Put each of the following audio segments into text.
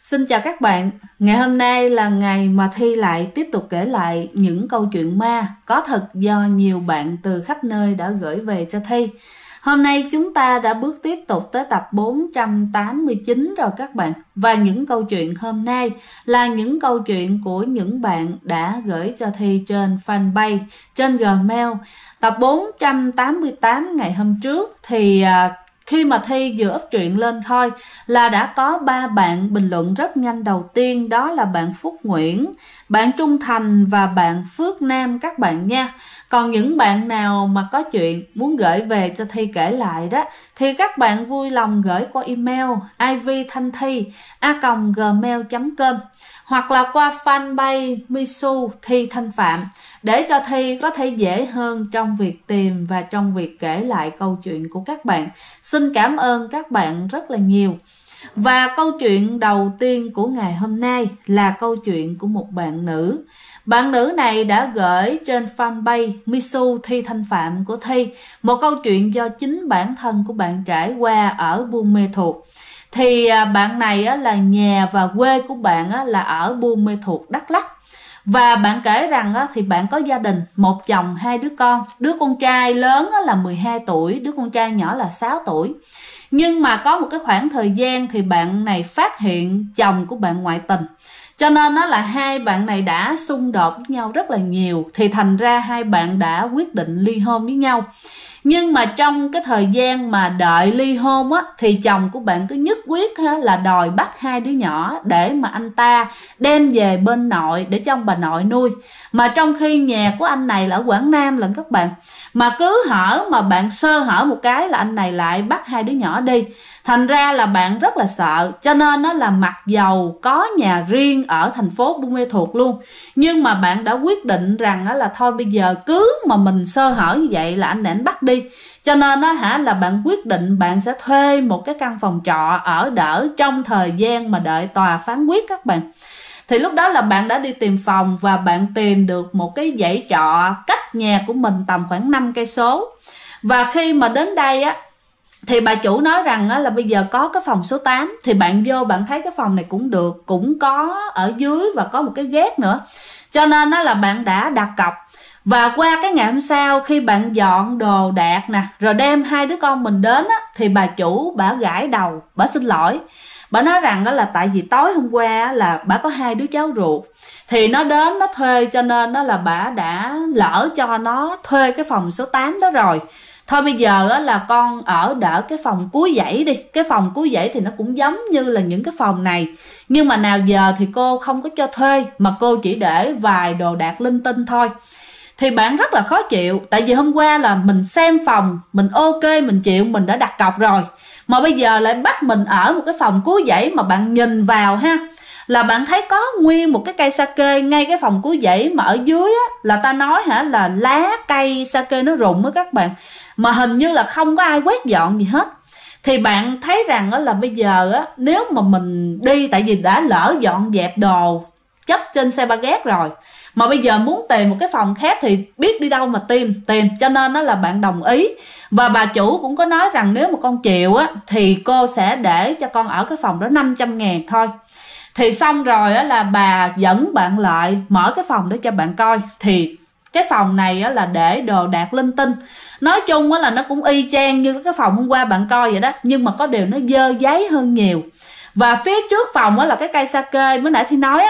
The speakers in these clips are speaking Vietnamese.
Xin chào các bạn, ngày hôm nay là ngày mà Thi lại tiếp tục kể lại những câu chuyện ma có thật do nhiều bạn từ khắp nơi đã gửi về cho Thi. Hôm nay chúng ta đã bước tiếp tục tới tập 489 rồi các bạn. Và những câu chuyện hôm nay là những câu chuyện của những bạn đã gửi cho Thi trên fanpage, trên Gmail. Tập 488 ngày hôm trước thì khi mà Thi vừa up truyện lên thôi là đã có 3 bạn bình luận rất nhanh. Đầu tiên đó là bạn Phúc Nguyễn, bạn Trung Thành và bạn Phước Nam các bạn nha. Còn những bạn nào mà có chuyện muốn gửi về cho Thi kể lại đó thì các bạn vui lòng gửi qua email ivthanthi@gmail.com hoặc là qua fanpage Misu Thi Thanh Phạm để cho Thi có thể dễ hơn trong việc tìm và trong việc kể lại câu chuyện của các bạn. Xin cảm ơn các bạn rất là nhiều. Và câu chuyện đầu tiên của ngày hôm nay là câu chuyện của một bạn nữ. Bạn nữ này đã gửi trên fanpage Misu Thi Thanh Phạm của Thi một câu chuyện do chính bản thân của bạn trải qua ở Buôn Mê Thuột. Thì bạn này là nhà và quê của bạn là ở Buôn Mê Thuột, Đắk Lắk. Và bạn kể rằng thì bạn có gia đình, một chồng, 2 đứa con. Đứa con trai lớn là 12 tuổi, đứa con trai nhỏ là 6 tuổi. Nhưng mà có một cái khoảng thời gian thì bạn này phát hiện chồng của bạn ngoại tình. Cho nên là hai bạn này đã xung đột với nhau rất là nhiều. Thì thành ra hai bạn đã quyết định ly hôn với nhau. Nhưng mà trong cái thời gian mà đợi ly hôn thì chồng của bạn cứ nhất quyết là đòi bắt 2 đứa nhỏ để mà anh ta đem về bên nội để cho ông bà nội nuôi. Mà trong khi nhà của anh này là ở Quảng Nam lận các bạn. Mà cứ hở mà bạn sơ hở một cái là anh này lại bắt 2 đứa nhỏ đi. Thành ra là bạn rất là sợ. Cho nên là mặc dầu có nhà riêng ở thành phố Buôn Mê Thuột luôn, nhưng mà bạn đã quyết định rằng là thôi bây giờ cứ mà mình sơ hở như vậy là anh bắt đi. Cho nên là bạn quyết định bạn sẽ thuê một cái căn phòng trọ ở đỡ trong thời gian mà đợi tòa phán quyết các bạn. Thì lúc đó là bạn đã đi tìm phòng và bạn tìm được một cái dãy trọ cách nhà của mình tầm khoảng 5 cây số. Và khi mà đến đây thì bà chủ nói rằng là bây giờ có cái phòng số 8. Thì bạn vô bạn thấy cái phòng này cũng được, cũng có ở dưới và có một cái gác nữa. Cho nên là bạn đã đặt cọc. Và qua cái ngày hôm sau khi bạn dọn đồ đạc nè, rồi đem 2 đứa con mình đến thì bà chủ bả gãi đầu, bả xin lỗi. Bà nói rằng là tại vì tối hôm qua là bả có 2 đứa cháu ruột thì nó đến nó thuê, cho nên là bả đã lỡ cho nó thuê cái phòng số 8 đó rồi. Thôi bây giờ là con ở đỡ cái phòng cuối dãy đi. Cái phòng cuối dãy thì nó cũng giống như là những cái phòng này, nhưng mà nào giờ thì cô không có cho thuê, mà cô chỉ để vài đồ đạc linh tinh thôi. Thì bạn rất là khó chịu. Tại vì hôm qua là mình xem phòng, mình ok, mình chịu, mình đã đặt cọc rồi. Mà bây giờ lại bắt mình ở một cái phòng cuối dãy mà bạn nhìn vào là bạn thấy có nguyên một cái cây sake ngay cái phòng cuối dãy, mà ở dưới là ta nói là lá cây sake nó rụng các bạn. Mà hình như là không có ai quét dọn gì hết. Thì bạn thấy rằng là bây giờ nếu mà mình đi, tại vì đã lỡ dọn dẹp đồ chất trên xe ba gác rồi, mà bây giờ muốn tìm một cái phòng khác thì biết đi đâu mà tìm. Cho nên là bạn đồng ý. Và bà chủ cũng có nói rằng nếu mà con chịu thì cô sẽ để cho con ở cái phòng đó 500.000 thôi. Thì xong rồi là bà dẫn bạn lại mở cái phòng để cho bạn coi. Thì cái phòng này là để đồ đạc linh tinh. Nói chung là nó cũng y chang như cái phòng hôm qua bạn coi vậy đó, nhưng mà có điều nó dơ giấy hơn nhiều. Và phía trước phòng là cái cây sake mới nãy Thi nói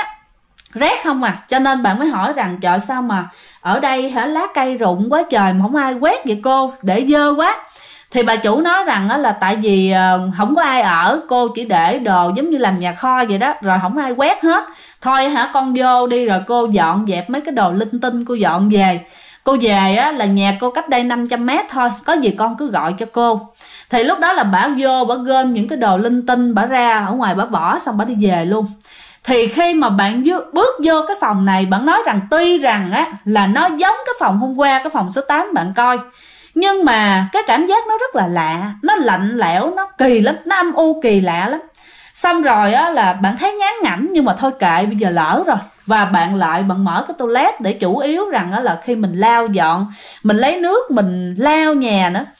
rét không cho nên bạn mới hỏi rằng trời sao mà ở đây lá cây rụng quá trời mà không ai quét vậy cô, để dơ quá. Thì bà chủ nói rằng là tại vì không có ai ở, cô chỉ để đồ giống như làm nhà kho vậy đó, rồi không ai quét hết. Thôi con vô đi rồi cô dọn dẹp mấy cái đồ linh tinh, cô dọn về. Cô về là nhà cô cách đây 500 mét thôi, có gì con cứ gọi cho cô. Thì lúc đó là bả vô, bả gom những cái đồ linh tinh, bả ra ở ngoài bả bỏ xong bả đi về luôn. Thì khi mà bạn bước vô cái phòng này, bạn nói rằng tuy rằng là nó giống cái phòng hôm qua, cái phòng số 8 bạn coi, nhưng mà cái cảm giác nó rất là lạ, nó lạnh lẽo, nó kỳ lắm, nó âm u kỳ lạ lắm. Xong rồi là bạn thấy ngán ngẩm, nhưng mà thôi kệ, bây giờ lỡ rồi. Và bạn mở cái toilet để chủ yếu rằng là khi mình lau dọn, mình lấy nước mình lau nhà nữa.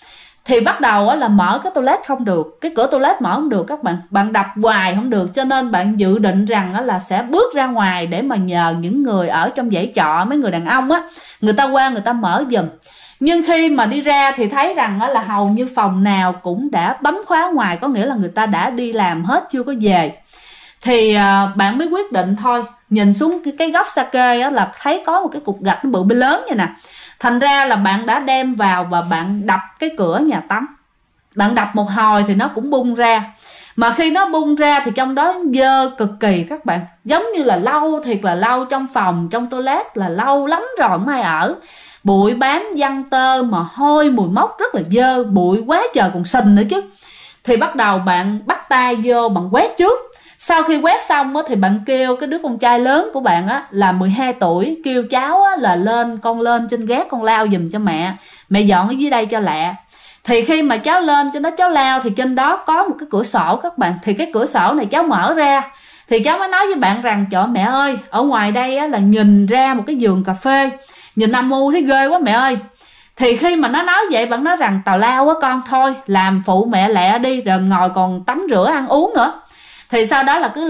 Thì bắt đầu là mở cái toilet không được, cái cửa toilet mở không được các bạn, bạn đập hoài không được, cho nên bạn dự định rằng là sẽ bước ra ngoài để mà nhờ những người ở trong dãy trọ, mấy người đàn ông á, người ta qua người ta mở giùm. Nhưng khi mà đi ra thì thấy rằng là hầu như phòng nào cũng đã bấm khóa ngoài, có nghĩa là người ta đã đi làm hết chưa có về. Thì bạn mới quyết định thôi, nhìn xuống cái góc sake á, là thấy có một cái cục gạch nó bự lớn như nè. Thành ra là bạn đã đem vào và bạn đập cái cửa nhà tắm. Bạn đập một hồi thì nó cũng bung ra. Mà khi nó bung ra thì trong đó dơ cực kỳ các bạn. Giống như là lâu, thiệt là lâu, trong phòng, trong toilet là lâu lắm rồi không ai ở. Bụi bám văng tơ, mồ hôi, mùi mốc rất là dơ, bụi quá trời còn sình nữa chứ. Thì bắt đầu bạn bắt tay vô, bạn quét trước. Sau khi quét xong á, thì bạn kêu cái đứa con trai lớn của bạn á, là 12 tuổi, kêu cháu á, là con lên trên gác con lao giùm cho mẹ dọn ở dưới đây cho lẹ. Thì khi mà cháu lên trên đó cháu lao thì trên đó có một cái cửa sổ các bạn. Thì cái cửa sổ này cháu mở ra, thì cháu mới nói với bạn rằng trời mẹ ơi, ở ngoài đây á, là nhìn ra một cái vườn cà phê, nhìn âm u thấy ghê quá mẹ ơi. Thì khi mà nó nói vậy, bạn nói rằng tào lao á con, thôi làm phụ mẹ lẹ đi, rồi ngồi còn tắm rửa ăn uống nữa. Thì sau đó là cứ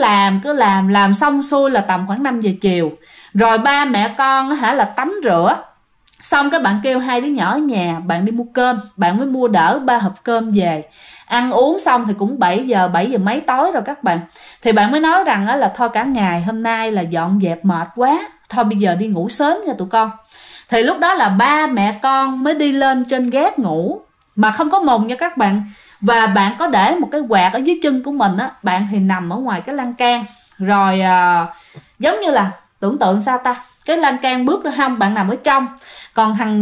làm xong xuôi là tầm khoảng 5 giờ chiều. Rồi ba mẹ con là tắm rửa xong cái bạn kêu hai đứa nhỏ ở nhà bạn đi mua cơm, bạn mới mua đỡ 3 hộp cơm về. Ăn uống xong thì cũng 7 giờ mấy tối rồi các bạn. Thì bạn mới nói rằng là thôi cả ngày hôm nay là dọn dẹp mệt quá, thôi bây giờ đi ngủ sớm nha tụi con. Thì lúc đó là ba mẹ con mới đi lên trên gác ngủ mà không có mùng nha các bạn. Và bạn có để một cái quạt ở dưới chân của mình á, bạn thì nằm ở ngoài cái lan can. Rồi giống như là tưởng tượng sao ta, cái lan can bước ra không, bạn nằm ở trong. Còn thằng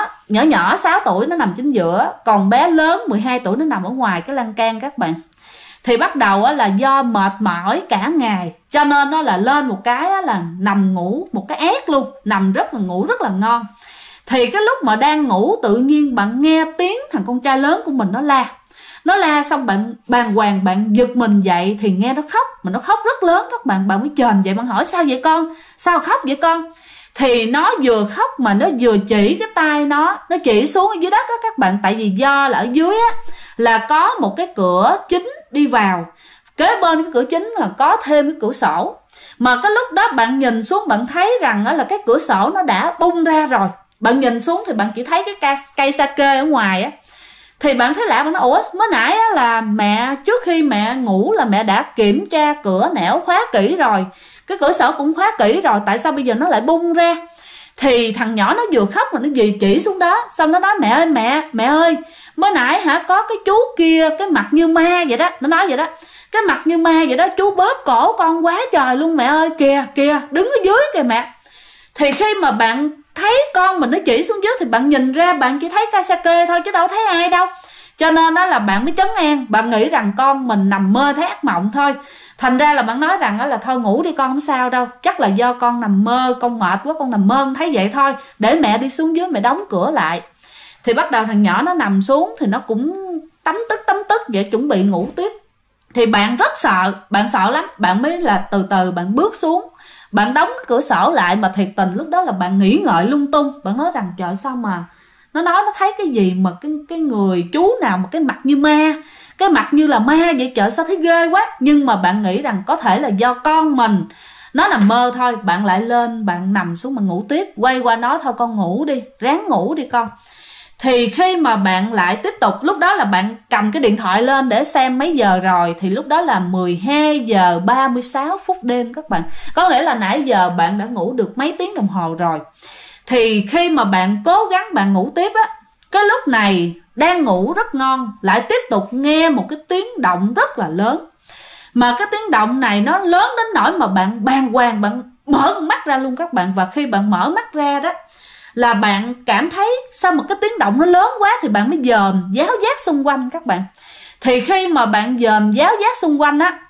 nhỏ 6 tuổi nó nằm chính giữa, còn bé lớn 12 tuổi nó nằm ở ngoài cái lan can các bạn. Thì bắt đầu là do mệt mỏi cả ngày, cho nên nó là lên một cái là nằm ngủ một cái ét luôn, ngủ rất là ngon. Thì cái lúc mà đang ngủ tự nhiên bạn nghe tiếng thằng con trai lớn của mình nó la xong bạn bàng hoàng, bạn giật mình dậy thì nghe nó khóc, mà nó khóc rất lớn các bạn. Bạn mới chồm dậy, bạn hỏi sao vậy con, sao khóc vậy con. Thì nó vừa khóc mà nó vừa chỉ cái tay nó chỉ xuống ở dưới đất á các bạn. Tại vì do là ở dưới á là có một cái cửa chính đi vào, kế bên cái cửa chính là có thêm cái cửa sổ. Mà cái lúc đó bạn nhìn xuống bạn thấy rằng là cái cửa sổ nó đã bung ra rồi. Bạn nhìn xuống thì bạn chỉ thấy cái cây sake ở ngoài á. Thì bạn thấy lạ, bạn nói ủa mới nãy á là mẹ trước khi mẹ ngủ là mẹ đã kiểm tra cửa nẻo khóa kỹ rồi, cái cửa sổ cũng khóa kỹ rồi, tại sao bây giờ nó lại bung ra. Thì thằng nhỏ nó vừa khóc mà nó vừa chỉ xuống đó, xong nó nói mẹ ơi mới nãy có cái chú kia cái mặt như ma vậy đó, nó nói vậy đó, cái mặt như ma vậy đó, chú bóp cổ con quá trời luôn mẹ ơi, kìa đứng ở dưới kìa mẹ. Thì khi mà bạn thấy con mình nó chỉ xuống dưới thì bạn nhìn ra bạn chỉ thấy Kasake thôi chứ đâu thấy ai đâu. Cho nên đó là bạn mới trấn an, bạn nghĩ rằng con mình nằm mơ thấy ác mộng thôi. Thành ra là bạn nói rằng là thôi ngủ đi con, không sao đâu, chắc là do con nằm mơ, con mệt quá con nằm mơ thấy vậy thôi, để mẹ đi xuống dưới mẹ đóng cửa lại. Thì bắt đầu thằng nhỏ nó nằm xuống thì nó cũng tấm tức vậy, chuẩn bị ngủ tiếp. Thì bạn rất sợ, bạn sợ lắm, bạn mới là từ từ bạn bước xuống, bạn đóng cửa sổ lại. Mà thiệt tình lúc đó là bạn nghĩ ngợi lung tung, bạn nói rằng trời sao mà nó nói nó thấy cái gì mà cái người chú nào mà cái mặt như ma, cái mặt như là ma vậy, trời sao thấy ghê quá. Nhưng mà bạn nghĩ rằng có thể là do con mình nó nằm mơ thôi. Bạn lại lên bạn nằm xuống mà ngủ tiếp, quay qua nói thôi con ngủ đi, ráng ngủ đi con. Thì khi mà bạn lại tiếp tục, lúc đó là bạn cầm cái điện thoại lên để xem mấy giờ rồi. Thì lúc đó là 12 giờ 36 phút đêm các bạn. Có nghĩa là nãy giờ bạn đã ngủ được mấy tiếng đồng hồ rồi. Thì khi mà bạn cố gắng bạn ngủ tiếp á, cái lúc này đang ngủ rất ngon, lại tiếp tục nghe một cái tiếng động rất là lớn. Mà cái tiếng động này nó lớn đến nỗi mà bạn bàng hoàng, bạn mở con mắt ra luôn các bạn. Và khi bạn mở mắt ra đó là bạn cảm thấy sao mà cái tiếng động nó lớn quá, thì bạn mới dòm giáo giác xung quanh các bạn. Thì khi mà bạn dòm giáo giác xung quanh á,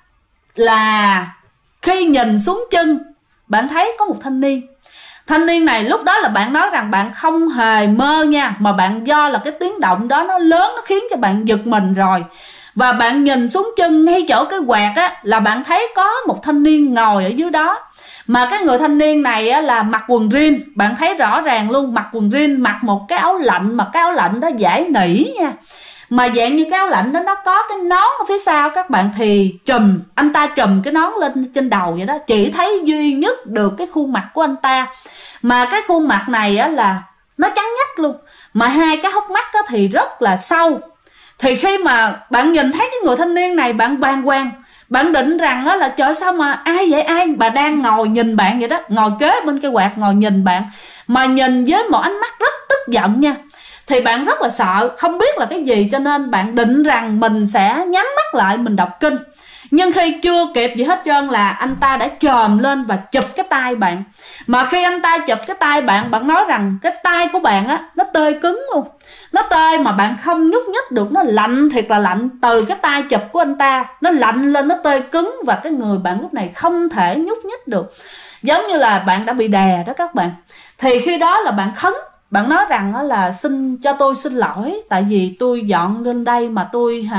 là khi nhìn xuống chân bạn thấy có một thanh niên. Thanh niên này lúc đó là bạn nói rằng bạn không hề mơ nha, mà bạn do là cái tiếng động đó nó lớn, nó khiến cho bạn giật mình rồi. Và bạn nhìn xuống chân ngay chỗ cái quạt á, là bạn thấy có một thanh niên ngồi ở dưới đó. Mà cái người thanh niên này á, là mặc quần jean, bạn thấy rõ ràng luôn, mặc quần jean, mặc một cái áo lạnh, mà cái áo lạnh đó vải nỉ nha. mà dạng như cái áo lạnh đó nó có cái nón ở phía sau các bạn, thì anh ta trùm cái nón lên trên đầu vậy đó, chỉ thấy duy nhất được cái khuôn mặt của anh ta, mà cái khuôn mặt này á là nó trắng nhách luôn, mà hai cái hốc mắt á thì rất là sâu. Thì khi mà bạn nhìn thấy cái người thanh niên này, bạn bàng hoàng, bạn định rằng á là trời sao mà ai vậy, ai bà đang ngồi nhìn bạn vậy đó, ngồi kế bên cái quạt ngồi nhìn bạn, mà nhìn với một ánh mắt rất tức giận nha. Thì bạn rất là sợ, không biết là cái gì, cho nên bạn định rằng mình sẽ nhắm mắt lại mình đọc kinh. Nhưng khi chưa kịp gì hết trơn là anh ta đã chồm lên và chụp cái tay bạn. Mà khi anh ta chụp cái tay bạn, bạn nói rằng cái tay của bạn á nó tê cứng luôn, nó tê mà bạn không nhúc nhích được, nó lạnh thiệt là lạnh. Từ cái tay chụp của anh ta nó lạnh lên, nó tê cứng, và cái người bạn lúc này không thể nhúc nhích được, giống như là bạn đã bị đè đó các bạn. Thì khi đó là bạn khấn, bạn nói rằng đó là tôi xin lỗi, tại vì tôi dọn lên đây mà tôi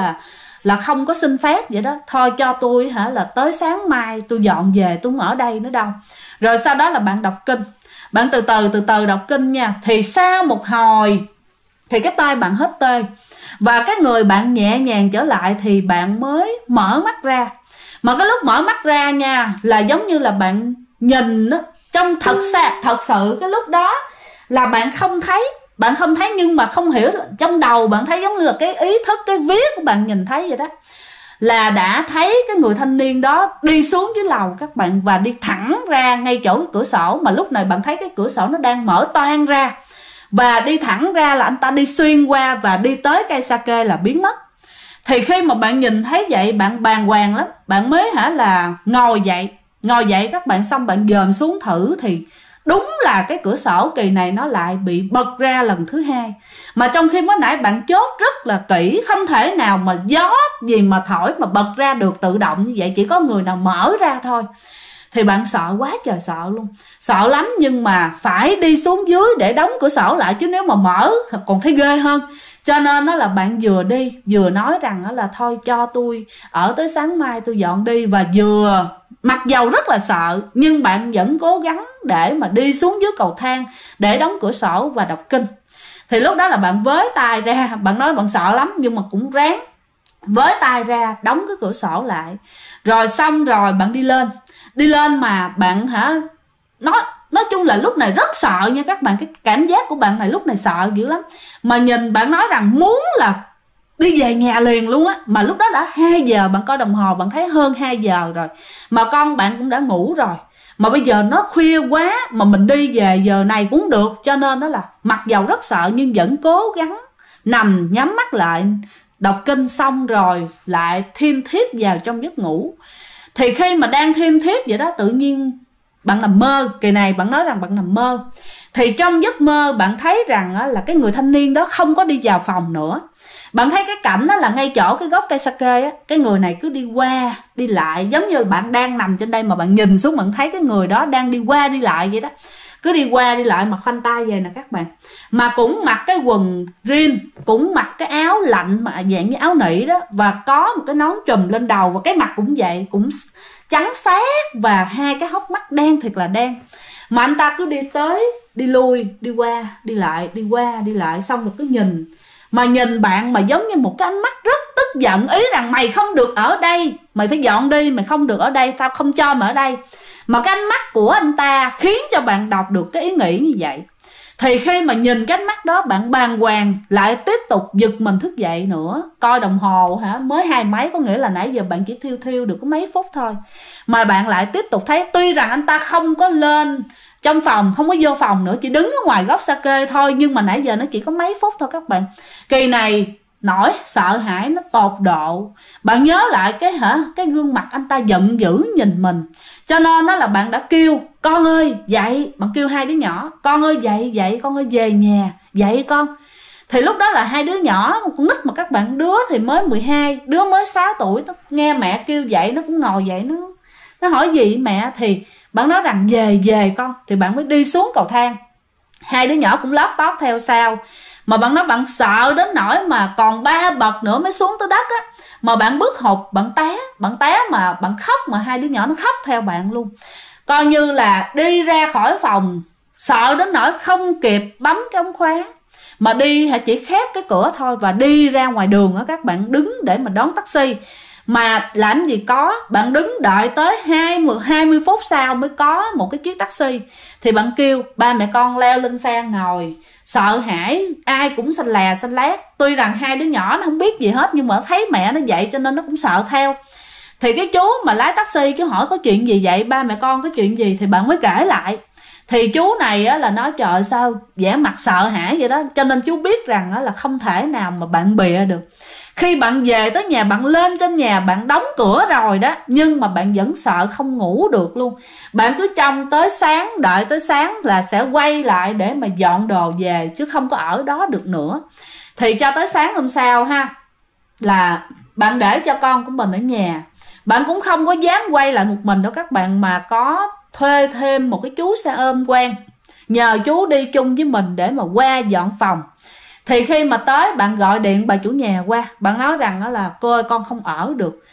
là không có xin phép vậy đó, thôi cho tôi là tới sáng mai tôi dọn về, tôi không ở đây nữa đâu. Rồi sau đó là bạn đọc kinh, bạn từ từ đọc kinh nha. Thì sau một hồi thì cái tay bạn hết tê và cái người bạn nhẹ nhàng trở lại, thì bạn mới mở mắt ra. Mà cái lúc mở mắt ra nha, là giống như là bạn nhìn đó, trong thật sự cái lúc đó là bạn không thấy, nhưng mà không hiểu, trong đầu bạn thấy giống như là cái ý thức, cái vía của bạn nhìn thấy vậy đó, là đã thấy cái người thanh niên đó đi xuống dưới lầu các bạn, và đi thẳng ra ngay chỗ cái cửa sổ. Mà lúc này bạn thấy cái cửa sổ nó đang mở toang ra, và đi thẳng ra là anh ta đi xuyên qua và đi tới cây sake là biến mất. Thì khi mà bạn nhìn thấy vậy, bạn bàng hoàng lắm, bạn mới là ngồi dậy các bạn, xong bạn dòm xuống thử, thì đúng là cái cửa sổ kỳ này nó lại bị bật ra lần thứ hai. Mà trong khi mới nãy bạn chốt rất là kỹ, không thể nào mà gió gì mà thổi mà bật ra được tự động như vậy, chỉ có người nào mở ra thôi. Thì bạn sợ quá trời sợ luôn, sợ lắm, nhưng mà phải đi xuống dưới để đóng cửa sổ lại, chứ nếu mà mở còn thấy ghê hơn. Cho nên đó là bạn vừa đi vừa nói rằng là thôi cho tôi ở tới sáng mai tôi dọn đi, và vừa mặc dầu rất là sợ nhưng bạn vẫn cố gắng để mà đi xuống dưới cầu thang để đóng cửa sổ và đọc kinh. Thì lúc đó là bạn với tay ra, bạn nói bạn sợ lắm nhưng mà cũng ráng với tay ra đóng cái cửa sổ lại. Rồi xong rồi bạn đi lên mà bạn nói chung là lúc này rất sợ nha các bạn. Cái cảm giác của bạn này lúc này sợ dữ lắm, mà nhìn bạn nói rằng muốn là đi về nhà liền luôn á. Mà lúc đó đã 2 giờ, bạn coi đồng hồ bạn thấy hơn 2 giờ rồi, mà con bạn cũng đã ngủ rồi, mà bây giờ nó khuya quá mà mình đi về giờ này cũng được. Cho nên đó là mặc dầu rất sợ nhưng vẫn cố gắng nằm nhắm mắt lại đọc kinh, xong rồi lại thiêm thiếp vào trong giấc ngủ. Thì khi mà đang thiêm thiếp vậy đó, tự nhiên bạn nằm mơ. Kỳ này bạn nói rằng bạn nằm mơ, thì trong giấc mơ bạn thấy rằng là cái người thanh niên đó không có đi vào phòng nữa. Bạn thấy cái cảnh đó là ngay chỗ cái gốc cây sake á, cái người này cứ đi qua đi lại, giống như là bạn đang nằm trên đây mà bạn nhìn xuống bạn thấy cái người đó đang đi qua đi lại vậy đó, cứ đi qua đi lại mà khoanh tay về nè các bạn. Mà cũng mặc cái quần jean, cũng mặc cái áo lạnh mà dạng như áo nỉ đó, và có một cái nón trùm lên đầu, và cái mặt cũng vậy, cũng trắng xát, và 2 cái hốc mắt đen thiệt là đen. Mà anh ta cứ đi tới đi lui, đi qua đi lại, đi qua đi lại, xong rồi cứ nhìn bạn mà giống như một cái ánh mắt rất tức giận, ý rằng mày không được ở đây, mày phải dọn đi, mày không được ở đây, tao không cho mày ở đây. Mà cái ánh mắt của anh ta khiến cho bạn đọc được cái ý nghĩ như vậy. Thì khi mà nhìn cái ánh mắt đó, bạn bàng hoàng lại tiếp tục giật mình thức dậy nữa. Coi đồng hồ mới 2 mấy, có nghĩa là nãy giờ bạn chỉ thiêu được có mấy phút thôi, mà bạn lại tiếp tục thấy tuy rằng anh ta không có lên trong phòng, không có vô phòng nữa, chỉ đứng ở ngoài gốc sake thôi, nhưng mà nãy giờ nó chỉ có mấy phút thôi các bạn. Kỳ này nỗi sợ hãi nó tột độ. Bạn nhớ lại cái gương mặt anh ta giận dữ nhìn mình, cho nên đó là bạn đã kêu con ơi dậy. Bạn kêu 2 đứa nhỏ, con ơi dậy, con ơi về nhà, dậy con. Thì lúc đó là 2 đứa nhỏ, con nít mà các bạn, đứa thì mới 12, đứa mới 6 tuổi, nó nghe mẹ kêu dậy nó cũng ngồi dậy, nó hỏi gì mẹ. Thì bạn nói rằng về con, thì bạn mới đi xuống cầu thang. 2 đứa nhỏ cũng lót tót theo sau. Mà bạn nói bạn sợ đến nỗi mà còn 3 bậc nữa mới xuống tới đất á, mà bạn bước hụt, bạn té mà bạn khóc, mà 2 đứa nhỏ nó khóc theo bạn luôn. Coi như là đi ra khỏi phòng sợ đến nỗi không kịp bấm cái ống khóa. mà đi chỉ khép cái cửa thôi và đi ra ngoài đường á, các bạn đứng để mà đón taxi. Mà làm gì có, bạn đứng đợi tới 20 phút sau mới có một cái chiếc taxi. Thì bạn kêu ba mẹ con leo lên xe ngồi, sợ hãi, ai cũng xanh lè xanh lét. Tuy rằng hai đứa nhỏ nó không biết gì hết, nhưng mà nó thấy mẹ nó vậy cho nên nó cũng sợ theo. Thì cái chú mà lái taxi cứ hỏi có chuyện gì vậy, ba mẹ con có chuyện gì, thì bạn mới kể lại. Thì chú này á, là nói trời sao vẻ mặt sợ hãi vậy đó. Cho nên chú biết rằng á, là không thể nào mà bạn bịa được. Khi bạn về tới nhà, bạn lên trên nhà, bạn đóng cửa rồi đó, nhưng mà bạn vẫn sợ không ngủ được luôn. Bạn cứ trông tới sáng, đợi tới sáng là sẽ quay lại để mà dọn đồ về, chứ không có ở đó được nữa. Thì cho tới sáng hôm sau ha, là bạn để cho con của mình ở nhà. Bạn cũng không có dám quay lại một mình đâu các bạn, mà có thuê thêm một cái chú xe ôm quen, nhờ chú đi chung với mình để mà qua dọn phòng. Thì khi mà tới, bạn gọi điện bà chủ nhà qua, bạn nói rằng đó là cô ơi con không ở được,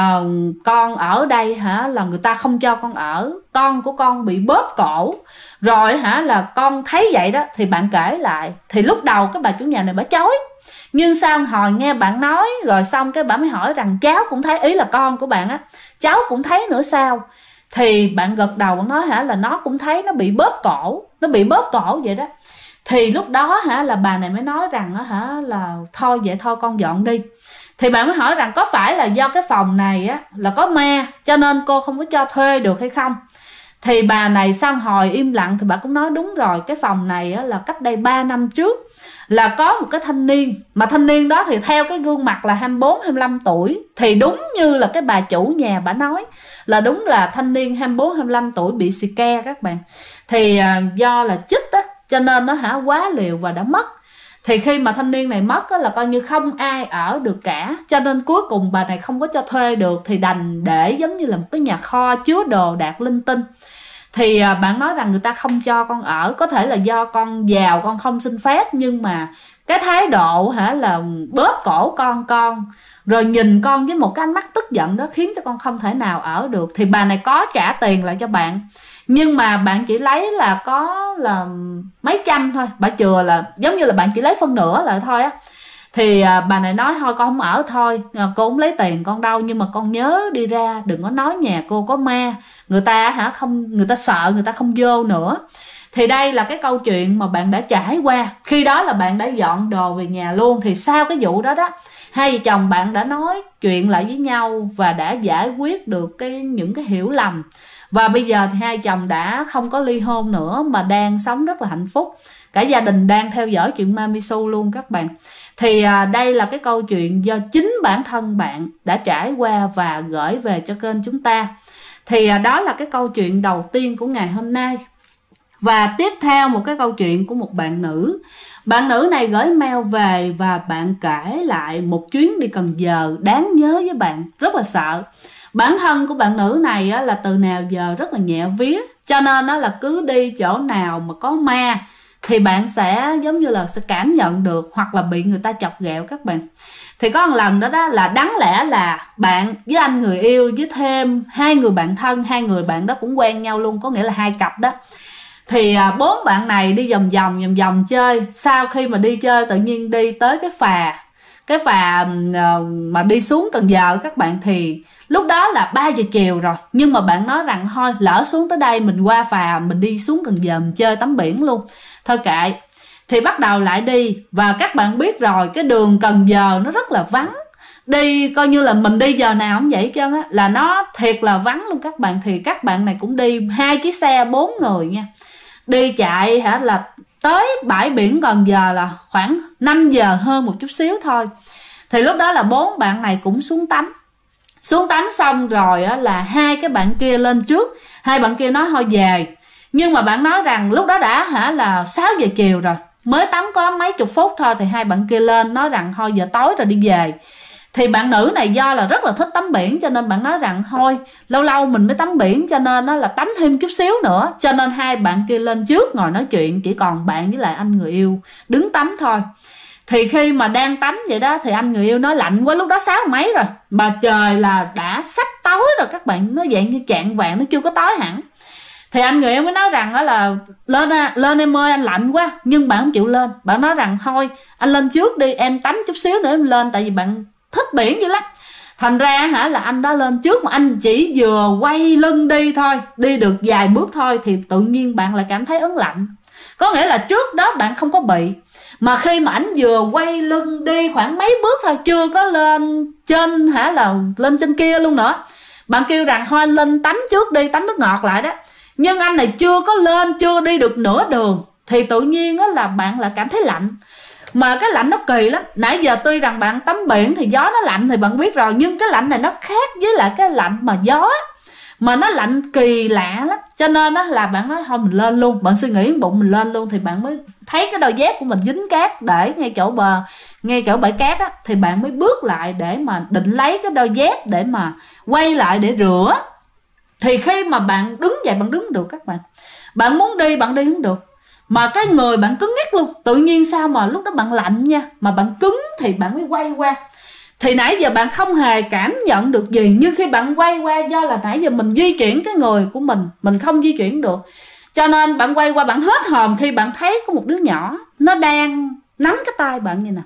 con ở đây là người ta không cho con ở, con của con bị bóp cổ rồi là con thấy vậy đó. Thì bạn kể lại, thì lúc đầu cái bà chủ nhà này bà chối, nhưng sau hồi nghe bạn nói rồi xong cái bà mới hỏi rằng cháu cũng thấy, ý là con của bạn á, cháu cũng thấy nữa sao. Thì bạn gật đầu, bạn nói là nó cũng thấy nó bị bóp cổ, nó bị bóp cổ vậy đó. Thì lúc đó là bà này mới nói rằng là thôi vậy thôi con dọn đi. Thì bạn mới hỏi rằng có phải là do cái phòng này á là có ma cho nên cô không có cho thuê được hay không. Thì bà này sau hồi im lặng thì bà cũng nói đúng rồi, cái phòng này á, là cách đây 3 năm trước là có một cái thanh niên, mà thanh niên đó thì theo cái gương mặt là 24-25 tuổi. Thì đúng như là cái bà chủ nhà bà nói, là đúng là thanh niên 24-25 tuổi bị xì ke các bạn. Thì do là chích á, cho nên nó quá liều và đã mất. Thì khi mà thanh niên này mất á, là coi như không ai ở được cả, cho nên cuối cùng bà này không có cho thuê được, thì đành để giống như là một cái nhà kho chứa đồ đạc linh tinh. Thì bạn nói rằng người ta không cho con ở, có thể là do con giàu con không xin phép, nhưng mà cái thái độ là bóp cổ con rồi nhìn con với một cái ánh mắt tức giận đó khiến cho con không thể nào ở được. Thì bà này có trả tiền lại cho bạn, nhưng mà bạn chỉ lấy là có là mấy trăm thôi, bà chừa là giống như là bạn chỉ lấy phân nửa lại thôi á. Thì bà này nói thôi con không ở thôi, cô không lấy tiền con đâu, nhưng mà con nhớ đi ra đừng có nói nhà cô có ma, người ta người ta sợ, người ta không vô nữa. Thì đây là cái câu chuyện mà bạn đã trải qua. Khi đó là bạn đã dọn đồ về nhà luôn. Thì sau cái vụ đó đó, hai vợ chồng bạn đã nói chuyện lại với nhau và đã giải quyết được những cái hiểu lầm. Và bây giờ thì hai chồng đã không có ly hôn nữa, mà đang sống rất là hạnh phúc. Cả gia đình đang theo dõi chuyện Mami Su luôn các bạn. Thì đây là cái câu chuyện do chính bản thân bạn đã trải qua và gửi về cho kênh chúng ta. Thì đó là cái câu chuyện đầu tiên của ngày hôm nay. Và tiếp theo một cái câu chuyện của một bạn nữ. Bạn nữ này gửi mail về và bạn kể lại một chuyến đi Cần Giờ đáng nhớ với bạn, rất là sợ. Bản thân của bạn nữ này là từ nào giờ rất là nhẹ vía, cho nên là cứ đi chỗ nào mà có ma thì bạn sẽ giống như là sẽ cảm nhận được, hoặc là bị người ta chọc ghẹo các bạn. Thì có một lần đó là đáng lẽ là bạn với anh người yêu với thêm hai người bạn thân, hai người bạn đó cũng quen nhau luôn, có nghĩa là hai cặp đó. Thì bốn bạn này đi vòng vòng chơi. Sau khi mà đi chơi tự nhiên đi tới cái phà mà đi xuống Cần Giờ các bạn. Thì lúc đó là 3 giờ chiều rồi, nhưng mà bạn nói rằng thôi lỡ xuống tới đây mình qua phà mình đi xuống Cần Giờ mình chơi tắm biển luôn, thôi kệ. Thì bắt đầu lại đi, và các bạn biết rồi cái đường Cần Giờ nó rất là vắng, đi coi như là mình đi giờ nào cũng vậy hết trơn á, là nó thiệt là vắng luôn các bạn. Thì các bạn này cũng đi 2 chiếc xe 4 người nha, đi chạy là tới bãi biển Cần Giờ là khoảng 5 giờ hơn một chút xíu thôi. Thì lúc đó là 4 bạn này cũng xuống tắm xong rồi là hai cái bạn kia lên trước, hai bạn kia nói thôi về. Nhưng mà bạn nói rằng lúc đó đã là 6 giờ chiều rồi, mới tắm có mấy chục phút thôi. Thì hai bạn kia lên nói rằng thôi giờ tối rồi đi về. Thì bạn nữ này do là rất là thích tắm biển, cho nên bạn nói rằng thôi lâu lâu mình mới tắm biển, cho nên là tắm thêm chút xíu nữa. Cho nên hai bạn kia lên trước ngồi nói chuyện, chỉ còn bạn với lại anh người yêu đứng tắm thôi. Thì khi mà đang tắm vậy đó thì anh người yêu nói lạnh quá, lúc đó 6 mấy rồi mà trời là đã sắp tối rồi các bạn, nó dạng như chạng vạng, nó chưa có tối hẳn. Thì anh Nguyễn mới nói rằng đó là lên em ơi, anh lạnh quá. Nhưng bạn không chịu lên. Bạn nói rằng thôi anh lên trước đi, em tắm chút xíu nữa em lên, tại vì bạn thích biển dữ lắm. Thành ra là anh đó lên trước, mà anh chỉ vừa quay lưng đi thôi, đi được vài bước thôi, thì tự nhiên bạn lại cảm thấy ớn lạnh. Có nghĩa là trước đó bạn không có bị, mà khi mà ảnh vừa quay lưng đi khoảng mấy bước thôi, chưa có lên trên là lên trên kia luôn nữa, bạn kêu rằng thôi lên tắm trước đi, tắm nước ngọt lại đó. Nhưng anh này chưa có lên, chưa đi được nửa đường, thì tự nhiên là bạn lại cảm thấy lạnh. Mà cái lạnh nó kỳ lắm. Nãy giờ tuy rằng bạn tắm biển thì gió nó lạnh thì bạn biết rồi, nhưng cái lạnh này nó khác với lại cái lạnh mà gió, mà nó lạnh kỳ lạ lắm. Cho nên là bạn nói thôi mình lên luôn. Bạn suy nghĩ bụng mình lên luôn, thì bạn mới thấy cái đôi dép của mình dính cát để ngay chỗ bờ, ngay chỗ bãi cát á, thì bạn mới bước lại để mà định lấy cái đôi dép để mà quay lại để rửa. Thì khi mà bạn đứng dậy, bạn đứng được các bạn, bạn muốn đi bạn đi không được, mà cái người bạn cứng ngắc luôn. Tự nhiên sao mà lúc đó bạn lạnh nha, mà bạn cứng thì bạn mới quay qua. Thì nãy giờ bạn không hề cảm nhận được gì, nhưng khi bạn quay qua, do là nãy giờ mình di chuyển cái người của mình không di chuyển được, cho nên bạn quay qua, bạn hết hồn khi bạn thấy có một đứa nhỏ nó đang nắm cái tay bạn như nè.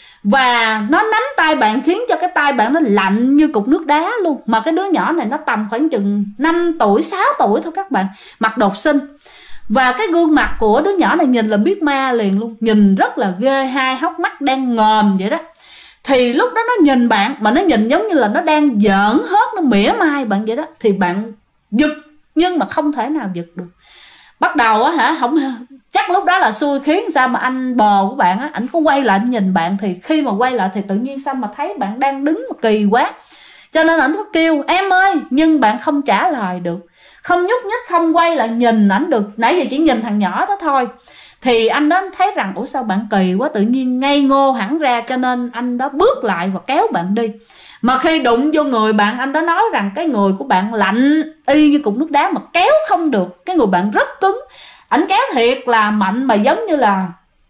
Và nó nắm tay bạn khiến cho cái tay bạn nó lạnh như cục nước đá luôn. Mà cái đứa nhỏ này nó tầm khoảng chừng 5 tuổi, 6 tuổi thôi các bạn, mặt đột xinh. Và cái gương mặt của đứa nhỏ này nhìn là biết ma liền luôn, nhìn rất là ghê, hai hốc mắt đang ngòm vậy đó. Thì lúc đó nó nhìn bạn, mà nó nhìn giống như là nó đang giỡn hết, nó mỉa mai bạn vậy đó. Thì bạn giật, nhưng mà không thể nào giật được. Bắt đầu không, chắc lúc đó là xui khiến sao mà anh bồ của bạn ảnh có quay lại nhìn bạn. Thì khi mà quay lại thì tự nhiên sao mà thấy bạn đang đứng mà kỳ quá, cho nên ảnh có kêu em ơi, nhưng bạn không trả lời được, không nhúc nhích, không quay lại nhìn ảnh được. Nãy giờ chỉ nhìn thằng nhỏ đó thôi. Thì anh đó thấy rằng ủa sao bạn kỳ quá, tự nhiên ngây ngô hẳn ra, cho nên anh đó bước lại và kéo bạn đi. Mà khi đụng vô người bạn, anh đó nói rằng cái người của bạn lạnh y như cục nước đá, mà kéo không được, cái người bạn rất cứng. Ảnh kéo thiệt là mạnh, mà giống như là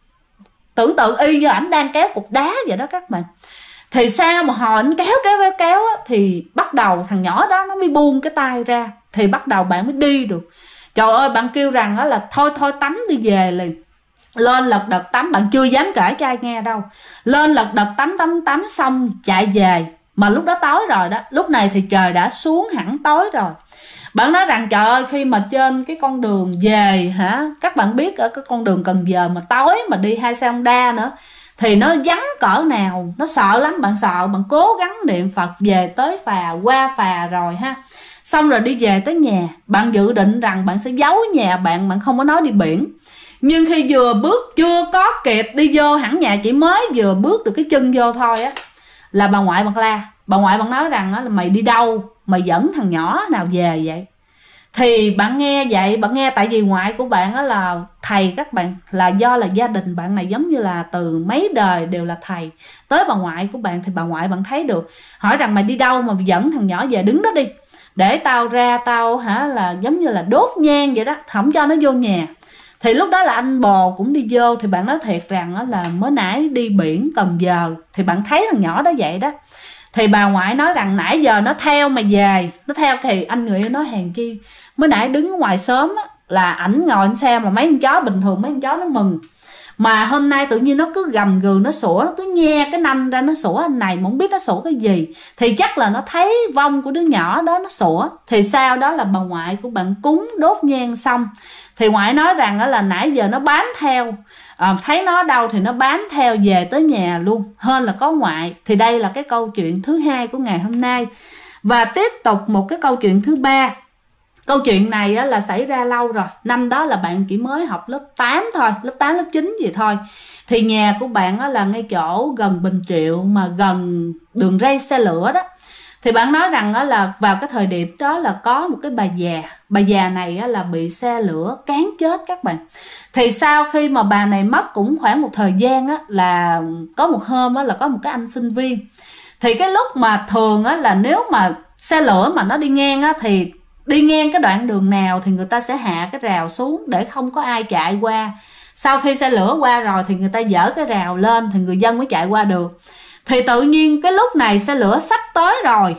tưởng tượng y như ảnh đang kéo cục đá vậy đó các bạn. Thì sao mà hồi ảnh kéo á, thì bắt đầu thằng nhỏ đó nó mới buông cái tay ra, thì bắt đầu bạn mới đi được. Trời ơi, bạn kêu rằng là thôi tắm đi về liền. Lên lật đật tắm, bạn chưa dám kể cho ai nghe đâu. Lên lật đật tắm xong chạy về. Mà lúc đó tối rồi đó, lúc này thì trời đã xuống hẳn tối rồi. Bạn nói rằng trời ơi, khi mà trên cái con đường về các bạn biết ở cái con đường Cần Giờ mà tối mà đi hai xe Honda nữa thì nó vắng cỡ nào, nó sợ lắm. Bạn sợ, bạn cố gắng niệm Phật về tới phà, qua phà rồi xong rồi đi về tới nhà. Bạn dự định rằng bạn sẽ giấu nhà bạn không có nói đi biển. Nhưng khi vừa bước, chưa có kịp đi vô hẳn nhà, chỉ mới vừa bước được cái chân vô thôi là bà ngoại bạn la. Bà ngoại bạn nói rằng là mày đi đâu, mày dẫn thằng nhỏ nào về vậy. Thì bạn nghe vậy, bạn nghe tại vì ngoại của bạn là thầy các bạn, là do là gia đình bạn này giống như là từ mấy đời đều là thầy. Tới bà ngoại của bạn thì bà ngoại bạn thấy được, hỏi rằng mày đi đâu mà dẫn thằng nhỏ về, đứng đó đi để tao ra, tao là giống như là đốt nhang vậy đó, không cho nó vô nhà. Thì lúc đó là anh bồ cũng đi vô. Thì bạn nói thiệt rằng là mới nãy đi biển Cần Giờ thì bạn thấy thằng nhỏ đó vậy đó. Thì bà ngoại nói rằng nãy giờ nó theo mày về, nó theo. Thì anh người yêu nói hèn chi mới nãy đứng ngoài sớm là ảnh ngồi xe mà mấy con chó bình thường mấy con chó nó mừng, mà hôm nay tự nhiên nó cứ gầm gừ, nó sủa, nó cứ nhe cái nanh ra nó sủa anh này mà không biết nó sủa cái gì. Thì chắc là nó thấy vong của đứa nhỏ đó nó sủa. Thì sau đó là bà ngoại của bạn cúng đốt nhang xong thì ngoại nói rằng là nãy giờ nó bám theo, thấy nó đâu thì nó bám theo về tới nhà luôn, hơn là có ngoại. Thì đây là cái câu chuyện thứ hai của ngày hôm nay. Và tiếp tục một cái câu chuyện thứ ba. Câu chuyện này là xảy ra lâu rồi. Năm đó là bạn chỉ mới học lớp 8 thôi, lớp 8, lớp 9 gì thôi. Thì nhà của bạn là ngay chỗ gần Bình Triệu, mà gần đường ray xe lửa đó. Thì bạn nói rằng là vào cái thời điểm đó là có một cái bà già này là bị xe lửa cán chết các bạn. Thì sau khi mà bà này mất cũng khoảng một thời gian là có một hôm là có một cái anh sinh viên. Thì cái lúc mà thường là nếu mà xe lửa mà nó đi ngang thì đi ngang cái đoạn đường nào thì người ta sẽ hạ cái rào xuống để không có ai chạy qua. Sau khi xe lửa qua rồi thì người ta dỡ cái rào lên thì người dân mới chạy qua được. Thì tự nhiên cái lúc này xe lửa sắp tới rồi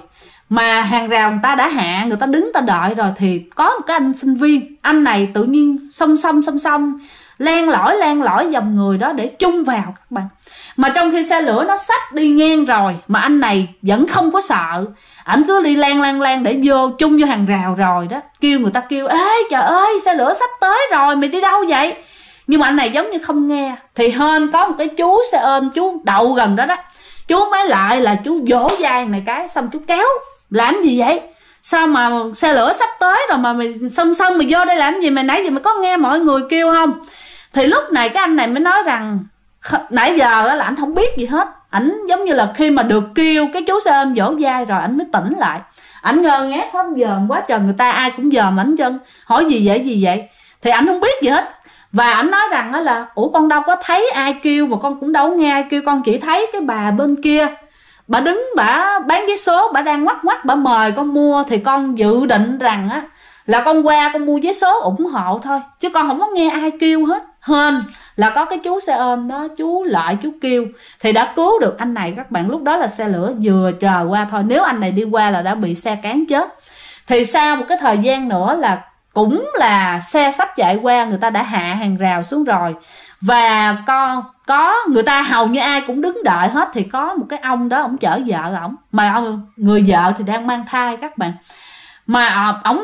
mà hàng rào người ta đã hạ, người ta đứng ta đợi rồi, thì có một cái anh sinh viên, anh này tự nhiên song song len lỏi dòng người đó để chung vào các bạn. Mà trong khi xe lửa nó sắp đi ngang rồi mà anh này vẫn không có sợ, ảnh cứ đi lan để vô chung vô hàng rào rồi đó, kêu người ta kêu ê trời ơi xe lửa sắp tới rồi mày đi đâu vậy, nhưng mà anh này giống như không nghe. Thì hên có một cái chú xe ôm, chú đậu gần đó đó, chú mới lại là chú vỗ vai này cái, xong chú kéo làm gì vậy, sao mà xe lửa sắp tới rồi mà mày sân mày vô đây làm gì, mày nãy giờ mày có nghe mọi người kêu không? Thì lúc này cái anh này mới nói rằng nãy giờ là anh không biết gì hết, ảnh giống như là khi mà được kêu cái chú xe ôm vỗ vai rồi ảnh mới tỉnh lại, ảnh ngơ ngác hết, dòm quá trời, người ta ai cũng dòm ảnh chân, hỏi gì vậy, thì ảnh không biết gì hết. Và ảnh nói rằng đó là ủa con đâu có thấy ai kêu, mà con cũng đâu nghe ai kêu, con chỉ thấy cái bà bên kia bà đứng bà bán vé số, bà đang ngoắc bà mời con mua, thì con dự định rằng á là con qua con mua vé số ủng hộ thôi, chứ con không có nghe ai kêu hết. Hên là có cái chú xe ôm đó, chú lại chú kêu thì đã cứu được anh này các bạn. Lúc đó là xe lửa vừa chờ qua thôi, nếu anh này đi qua là đã bị xe cán chết. Thì sau một cái thời gian nữa là cũng là xe sắp chạy qua, người ta đã hạ hàng rào xuống rồi, và có người ta hầu như ai cũng đứng đợi hết. Thì có một cái ông đó, ông chở vợ ổng, mà người vợ thì đang mang thai các bạn, mà ổng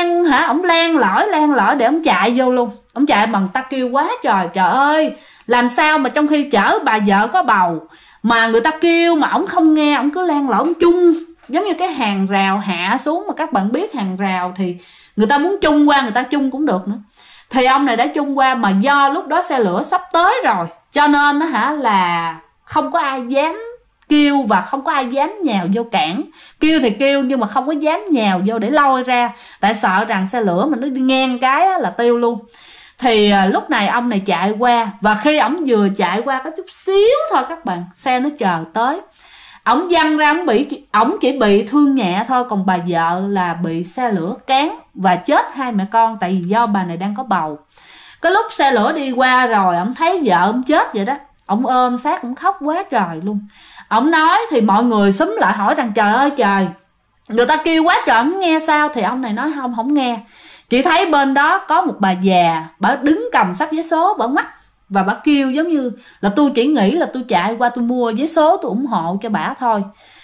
len lỏi để ổng chạy vô luôn. Ổng chạy bằng ta kêu quá trời ơi, làm sao mà trong khi chở bà vợ có bầu mà người ta kêu mà ổng không nghe, ổng cứ len lỏi, ổng chung giống như cái hàng rào hạ xuống. Mà các bạn biết hàng rào thì người ta muốn chung qua, người ta chung cũng được nữa. Thì ông này đã chung qua, mà do lúc đó xe lửa sắp tới rồi cho nên đó là không có ai dám kêu và không có ai dám nhào vô cản. Kêu thì kêu nhưng mà không có dám nhào vô để lôi ra, tại sợ rằng xe lửa mà nó đi ngang cái là tiêu luôn. Thì lúc này ông này chạy qua, và khi ổng vừa chạy qua có chút xíu thôi các bạn, xe nó chờ tới, ổng văng ra, ổng chỉ bị thương nhẹ thôi, còn bà vợ là bị xe lửa cán và chết hai mẹ con, tại vì do bà này đang có bầu. Cái lúc xe lửa đi qua rồi, ổng thấy vợ ổng chết vậy đó, ổng ôm sát, ổng khóc quá trời luôn. Ổng nói thì mọi người xúm lại hỏi rằng trời ơi trời, người ta kêu quá trời không nghe sao? Thì ông này nói không nghe, chỉ thấy bên đó có một bà già, bà đứng cầm sắp vé số, bà ngoắt và bà kêu giống như là tôi chỉ nghĩ là tôi chạy qua tôi mua vé số tôi ủng hộ cho bà thôi,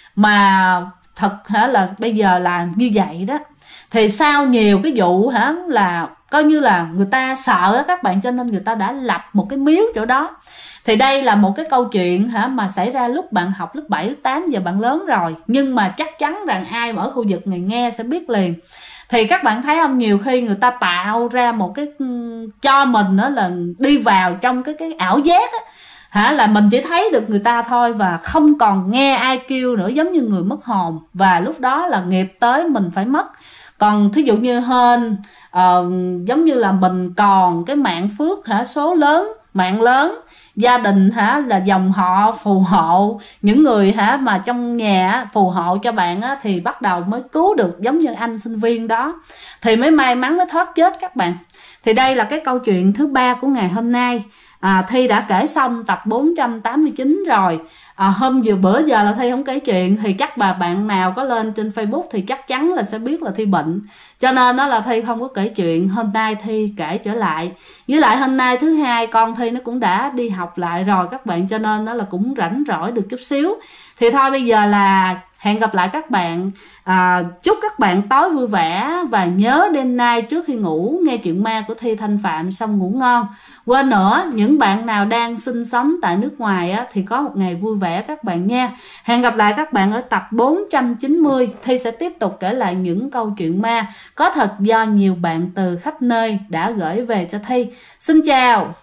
mà thật là bây giờ là như vậy đó. Thì sau nhiều cái vụ là coi như là người ta sợ đó các bạn, cho nên người ta đã lập một cái miếu chỗ đó. Thì đây là một cái câu chuyện mà xảy ra lúc bạn học lớp 7, lớp 8, giờ bạn lớn rồi, nhưng mà chắc chắn rằng ai mà ở khu vực này nghe sẽ biết liền. Thì các bạn thấy không, nhiều khi người ta tạo ra một cái cho mình đó là đi vào trong cái ảo giác á, là mình chỉ thấy được người ta thôi và không còn nghe ai kêu nữa, giống như người mất hồn, và lúc đó là nghiệp tới mình phải mất. Còn thí dụ như hên giống như là mình còn cái mạng phước số lớn, mạng lớn, gia đình là dòng họ phù hộ, những người mà trong nhà phù hộ cho bạn thì bắt đầu mới cứu được, giống như anh sinh viên đó thì mới may mắn mới thoát chết các bạn. Thì đây là cái câu chuyện thứ 3 của ngày hôm nay. Thi đã kể xong tập 489 rồi. Hôm bữa giờ là Thi không kể chuyện, thì chắc bạn nào có lên trên Facebook thì chắc chắn là sẽ biết là Thi bệnh, cho nên đó là Thi không có kể chuyện. Hôm nay Thi kể trở lại, với lại hôm nay thứ hai con Thi nó cũng đã đi học lại rồi các bạn, cho nên đó là cũng rảnh rỗi được chút xíu. Thì thôi bây giờ là hẹn gặp lại các bạn. Chúc các bạn tối vui vẻ, và nhớ đêm nay trước khi ngủ nghe chuyện ma của Thi Thanh Phạm xong ngủ ngon. Quên nữa, những bạn nào đang sinh sống tại nước ngoài thì có một ngày vui vẻ các bạn nha. Hẹn gặp lại các bạn ở tập 490. Thi sẽ tiếp tục kể lại những câu chuyện ma có thật do nhiều bạn từ khắp nơi đã gửi về cho Thi. Xin chào.